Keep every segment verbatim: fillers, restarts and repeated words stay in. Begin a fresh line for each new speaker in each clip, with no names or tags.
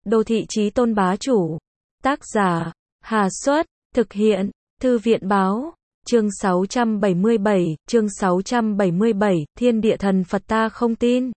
Đô thị chí tôn bá chủ. Tác giả, Hà Xuất, thực hiện, Thư viện báo. Chương sáu trăm bảy mươi bảy, chương sáu trăm bảy mươi bảy, thiên địa thần Phật ta không tin.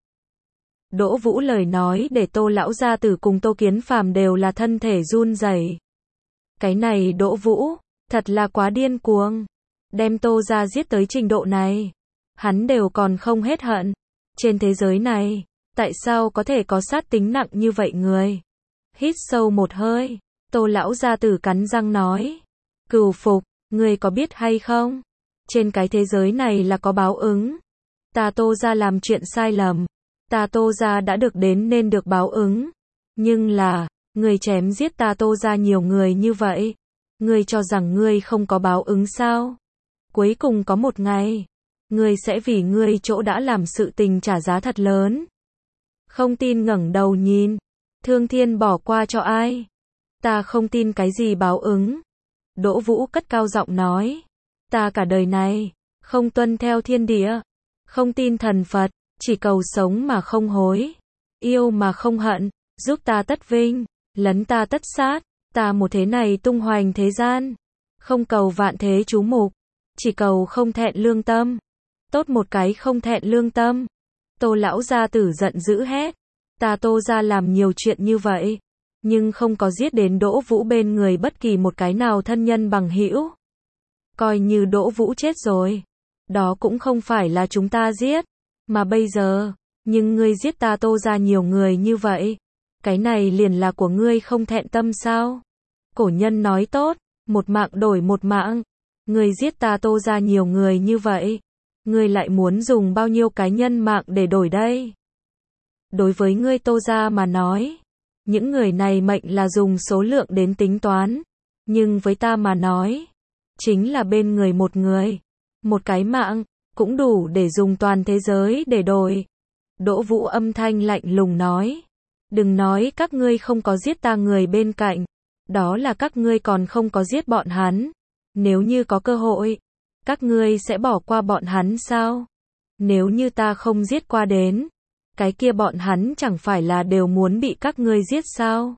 Đỗ Vũ lời nói để Tô lão gia tử cùng Tô Kiến Phàm đều là thân thể run rẩy. Cái này Đỗ Vũ, thật là quá điên cuồng. Đem Tô gia giết tới trình độ này, hắn đều còn không hết hận. Trên thế giới này, tại sao có thể có sát tính nặng như vậy người? Hít sâu một hơi, Tô lão gia tử cắn răng nói, Cửu Phục, ngươi có biết hay không? Trên cái thế giới này là có báo ứng. Ta Tô gia làm chuyện sai lầm, ta Tô gia đã được đến nên được báo ứng. Nhưng là, ngươi chém giết ta Tô gia nhiều người như vậy, ngươi cho rằng ngươi không có báo ứng sao? Cuối cùng có một ngày, ngươi sẽ vì ngươi chỗ đã làm sự tình trả giá thật lớn. Không tin ngẩng đầu nhìn, Thương Thiên bỏ qua cho ai? Ta không tin cái gì báo ứng. Đỗ Vũ cất cao giọng nói, ta cả đời này, không tuân theo thiên địa, không tin thần Phật, chỉ cầu sống mà không hối, yêu mà không hận, giúp ta tất vinh, lấn ta tất sát, ta một thế này tung hoành thế gian, không cầu vạn thế chú mục, chỉ cầu không thẹn lương tâm, tốt một cái không thẹn lương tâm. Tô lão gia tử giận dữ hét, ta Tô gia làm nhiều chuyện như vậy, nhưng không có giết đến Đỗ Vũ bên người bất kỳ một cái nào thân nhân bằng hữu. Coi như Đỗ Vũ chết rồi, đó cũng không phải là chúng ta giết, mà bây giờ, nhưng ngươi giết ta Tô gia nhiều người như vậy, cái này liền là của ngươi không thẹn tâm sao? Cổ nhân nói tốt, một mạng đổi một mạng, ngươi giết ta Tô gia nhiều người như vậy, ngươi lại muốn dùng bao nhiêu cái nhân mạng để đổi đây? Đối với ngươi Tô gia mà nói, những người này mệnh là dùng số lượng đến tính toán, nhưng với ta mà nói, chính là bên người một người, một cái mạng, cũng đủ để dùng toàn thế giới để đổi. Đỗ Vũ âm thanh lạnh lùng nói, đừng nói các ngươi không có giết ta người bên cạnh, đó là các ngươi còn không có giết bọn hắn. Nếu như có cơ hội, các ngươi sẽ bỏ qua bọn hắn sao? Nếu như ta không giết qua đến, cái kia bọn hắn chẳng phải là đều muốn bị các ngươi giết sao?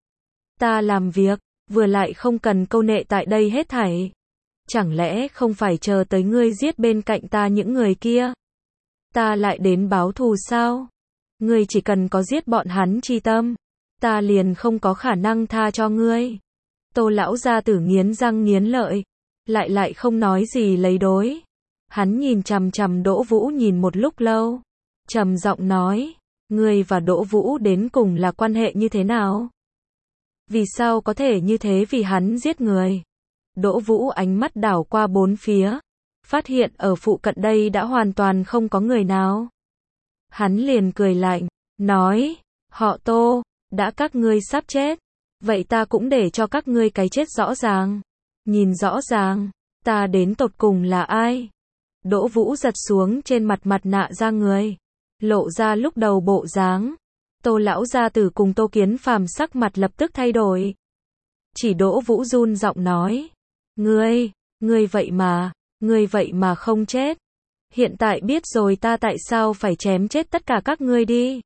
Ta làm việc, vừa lại không cần câu nệ tại đây hết thảy. Chẳng lẽ không phải chờ tới ngươi giết bên cạnh ta những người kia, ta lại đến báo thù sao? Ngươi chỉ cần có giết bọn hắn chi tâm, ta liền không có khả năng tha cho ngươi. Tô lão gia tử nghiến răng nghiến lợi, lại lại không nói gì lấy đối. Hắn nhìn chằm chằm Đỗ Vũ nhìn một lúc lâu, trầm giọng nói, ngươi và Đỗ Vũ đến cùng là quan hệ như thế nào? Vì sao có thể như thế vì hắn giết người? Đỗ Vũ ánh mắt đảo qua bốn phía, phát hiện ở phụ cận đây đã hoàn toàn không có người nào. Hắn liền cười lạnh, nói, họ Tô, đã các ngươi sắp chết, vậy ta cũng để cho các ngươi cái chết rõ ràng. Nhìn rõ ràng, ta đến tột cùng là ai? Đỗ Vũ giật xuống trên mặt mặt nạ ra người, lộ ra lúc đầu bộ dáng. Tô lão gia tử cùng Tô Kiến Phàm sắc mặt lập tức thay đổi. Chỉ Đỗ Vũ run giọng nói, ngươi, ngươi vậy mà, ngươi vậy mà không chết. Hiện tại biết rồi ta tại sao phải chém chết tất cả các ngươi đi.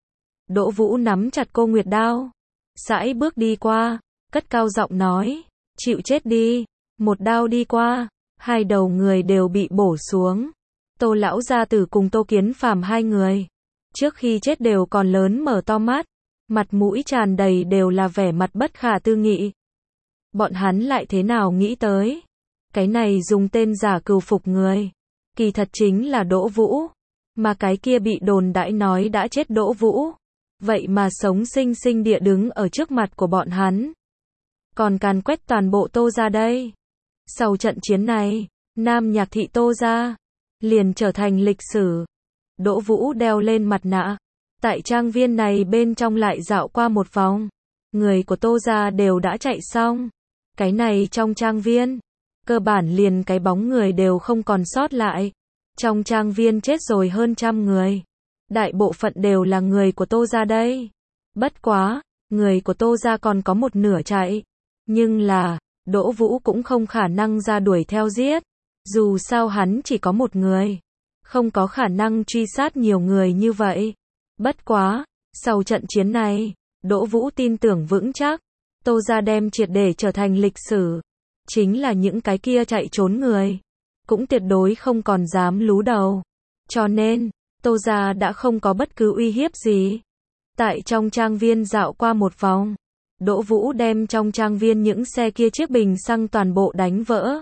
Đỗ Vũ nắm chặt cô Nguyệt đao, sải bước đi qua, cất cao giọng nói, chịu chết đi. Một đao đi qua, hai đầu người đều bị bổ xuống. Tô lão gia tử cùng Tô Kiến Phàm hai người, trước khi chết đều còn lớn mở to mắt, mặt mũi tràn đầy đều là vẻ mặt bất khả tư nghị. Bọn hắn lại thế nào nghĩ tới, cái này dùng tên giả Cửu Phục người, kỳ thật chính là Đỗ Vũ, mà cái kia bị đồn đãi nói đã chết Đỗ Vũ, vậy mà sống sinh sinh địa đứng ở trước mặt của bọn hắn, còn càn quét toàn bộ Tô gia đây. Sau trận chiến này, Nam Nhạc thị Tô gia liền trở thành lịch sử. Đỗ Vũ đeo lên mặt nạ, tại trang viên này bên trong lại dạo qua một vòng, người của Tô gia đều đã chạy xong. Cái này trong trang viên, cơ bản liền cái bóng người đều không còn sót lại. Trong trang viên chết rồi hơn trăm người, đại bộ phận đều là người của Tô gia đây. Bất quá, người của Tô gia còn có một nửa chạy, nhưng là, Đỗ Vũ cũng không khả năng ra đuổi theo giết, dù sao hắn chỉ có một người, không có khả năng truy sát nhiều người như vậy. Bất quá, sau trận chiến này, Đỗ Vũ tin tưởng vững chắc, Tô gia đem triệt để trở thành lịch sử. Chính là những cái kia chạy trốn người, cũng tuyệt đối không còn dám lú đầu. Cho nên, Tô gia đã không có bất cứ uy hiếp gì. Tại trong trang viên dạo qua một vòng, Đỗ Vũ đem trong trang viên những xe kia chiếc bình xăng toàn bộ đánh vỡ.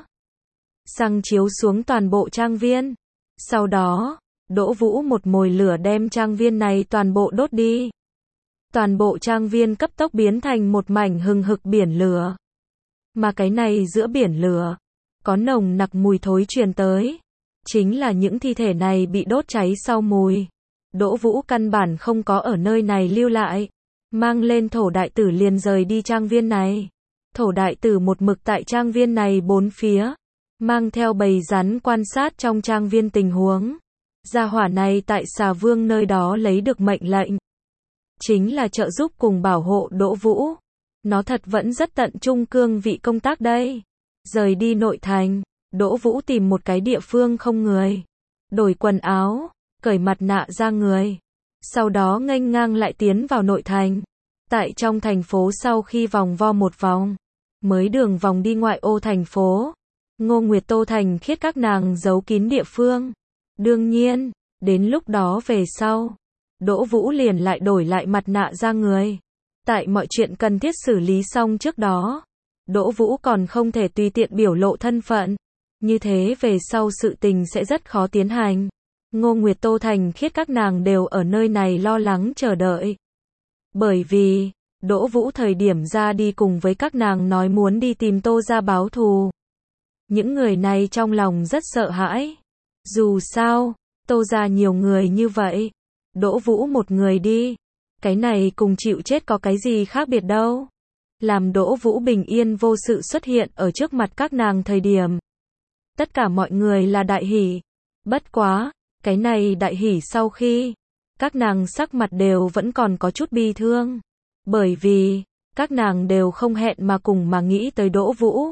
Xăng chiếu xuống toàn bộ trang viên. Sau đó, Đỗ Vũ một mồi lửa đem trang viên này toàn bộ đốt đi. Toàn bộ trang viên cấp tốc biến thành một mảnh hừng hực biển lửa. Mà cái này giữa biển lửa, có nồng nặc mùi thối truyền tới. Chính là những thi thể này bị đốt cháy sau mùi. Đỗ Vũ căn bản không có ở nơi này lưu lại. Mang lên thổ đại tử liền rời đi trang viên này. Thổ đại tử một mực tại trang viên này bốn phía. Mang theo bầy rắn quan sát trong trang viên tình huống. Gia hỏa này tại Xà Vương nơi đó lấy được mệnh lệnh. Chính là trợ giúp cùng bảo hộ Đỗ Vũ. Nó thật vẫn rất tận trung cương vị công tác đây. Rời đi nội thành, Đỗ Vũ tìm một cái địa phương không người. Đổi quần áo, cởi mặt nạ ra người. Sau đó nghênh ngang lại tiến vào nội thành. Tại trong thành phố sau khi vòng vo một vòng, mới đường vòng đi ngoại ô thành phố. Ngô Nguyệt Tô Thành Khiết các nàng giấu kín địa phương. Đương nhiên, đến lúc đó về sau, Đỗ Vũ liền lại đổi lại mặt nạ ra người. Tại mọi chuyện cần thiết xử lý xong trước đó, Đỗ Vũ còn không thể tùy tiện biểu lộ thân phận. Như thế về sau sự tình sẽ rất khó tiến hành. Ngô Nguyệt Tô Thành Khiết các nàng đều ở nơi này lo lắng chờ đợi. Bởi vì, Đỗ Vũ thời điểm ra đi cùng với các nàng nói muốn đi tìm Tô gia báo thù. Những người này trong lòng rất sợ hãi. Dù sao, Tô gia nhiều người như vậy. Đỗ Vũ một người đi. Cái này cùng chịu chết có cái gì khác biệt đâu. Làm Đỗ Vũ bình yên vô sự xuất hiện ở trước mặt các nàng thời điểm. Tất cả mọi người là đại hỉ. Bất quá, cái này đại hỉ sau khi, các nàng sắc mặt đều vẫn còn có chút bi thương. Bởi vì, các nàng đều không hẹn mà cùng mà nghĩ tới Đỗ Vũ.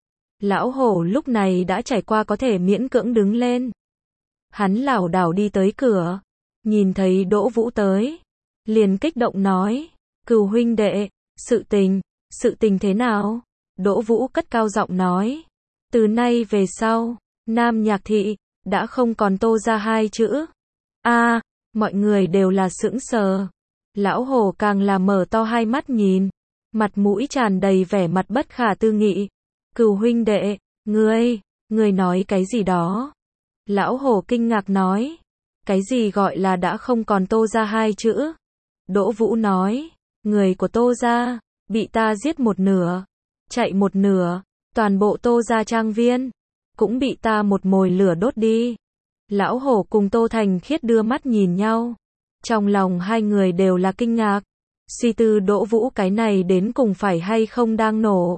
Lão hổ lúc này đã trải qua có thể miễn cưỡng đứng lên. Hắn lảo đảo đi tới cửa, nhìn thấy Đỗ Vũ tới, liền kích động nói, Cừu huynh đệ, sự tình, sự tình thế nào? Đỗ Vũ cất cao giọng nói, từ nay về sau, Nam Nhạc Thị, đã không còn Tô gia hai chữ. A, à, mọi người đều là sững sờ. Lão hổ càng là mở to hai mắt nhìn, mặt mũi tràn đầy vẻ mặt bất khả tư nghị. Cừu huynh đệ, ngươi, ngươi nói cái gì đó? Lão hổ kinh ngạc nói, cái gì gọi là đã không còn Tô gia hai chữ? Đỗ Vũ nói, người của Tô gia, bị ta giết một nửa, chạy một nửa, toàn bộ Tô gia trang viên, cũng bị ta một mồi lửa đốt đi. Lão hổ cùng Tô Thành Khiết đưa mắt nhìn nhau. Trong lòng hai người đều là kinh ngạc. Suy tư Đỗ Vũ cái này đến cùng phải hay không đang nổ.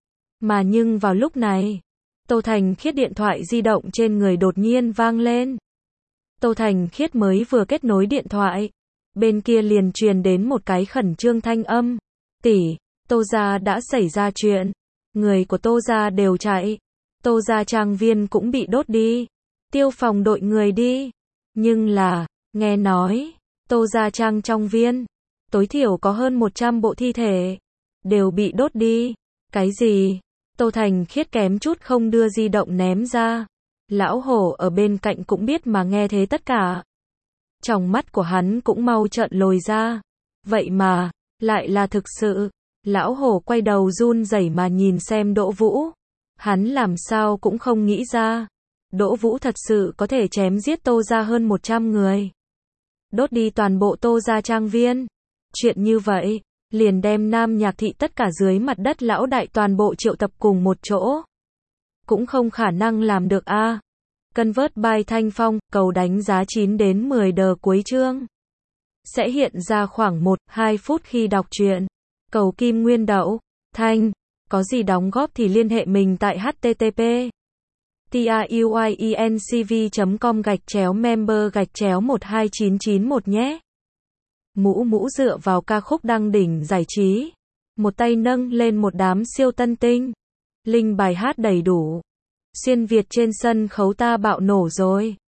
Mà nhưng vào lúc này, Tô Thành Khiết điện thoại di động trên người đột nhiên vang lên. Tô Thành Khiết mới vừa kết nối điện thoại, bên kia liền truyền đến một cái khẩn trương thanh âm. Tỷ, Tô gia đã xảy ra chuyện. Người của Tô gia đều chạy. Tô gia trang viên cũng bị đốt đi. Tiêu phòng đội người đi. Nhưng là, nghe nói, Tô gia trang trong viên, tối thiểu có hơn một trăm bộ thi thể, đều bị đốt đi. Cái gì? Tô Thành Khiết kém chút không đưa di động ném ra. Lão hổ ở bên cạnh cũng biết mà nghe thế tất cả. Trong mắt của hắn cũng mau trợn lồi ra. Vậy mà, lại là thực sự. Lão hổ quay đầu run rẩy mà nhìn xem Đỗ Vũ. Hắn làm sao cũng không nghĩ ra. Đỗ Vũ thật sự có thể chém giết Tô gia hơn một trăm người. Đốt đi toàn bộ Tô gia trang viên. Chuyện như vậy, liền đem Nam Nhạc Thị tất cả dưới mặt đất lão đại toàn bộ triệu tập cùng một chỗ. Cũng không khả năng làm được a. À. Convert by Thanh Phong, cầu đánh giá chín đến mười đờ cuối chương. Sẽ hiện ra khoảng một đến hai phút khi đọc truyện. Cầu Kim Nguyên Đậu, Thanh, có gì đóng góp thì liên hệ mình tại http truyencv chấm com gạch chéo member gạch chéo một hai chín chín một nhé. Mũ mũ dựa vào ca khúc đăng đỉnh giải trí. Một tay nâng lên một đám siêu tân tinh. Linh bài hát đầy đủ. Xuyên Việt trên sân khấu ta bạo nổ rồi.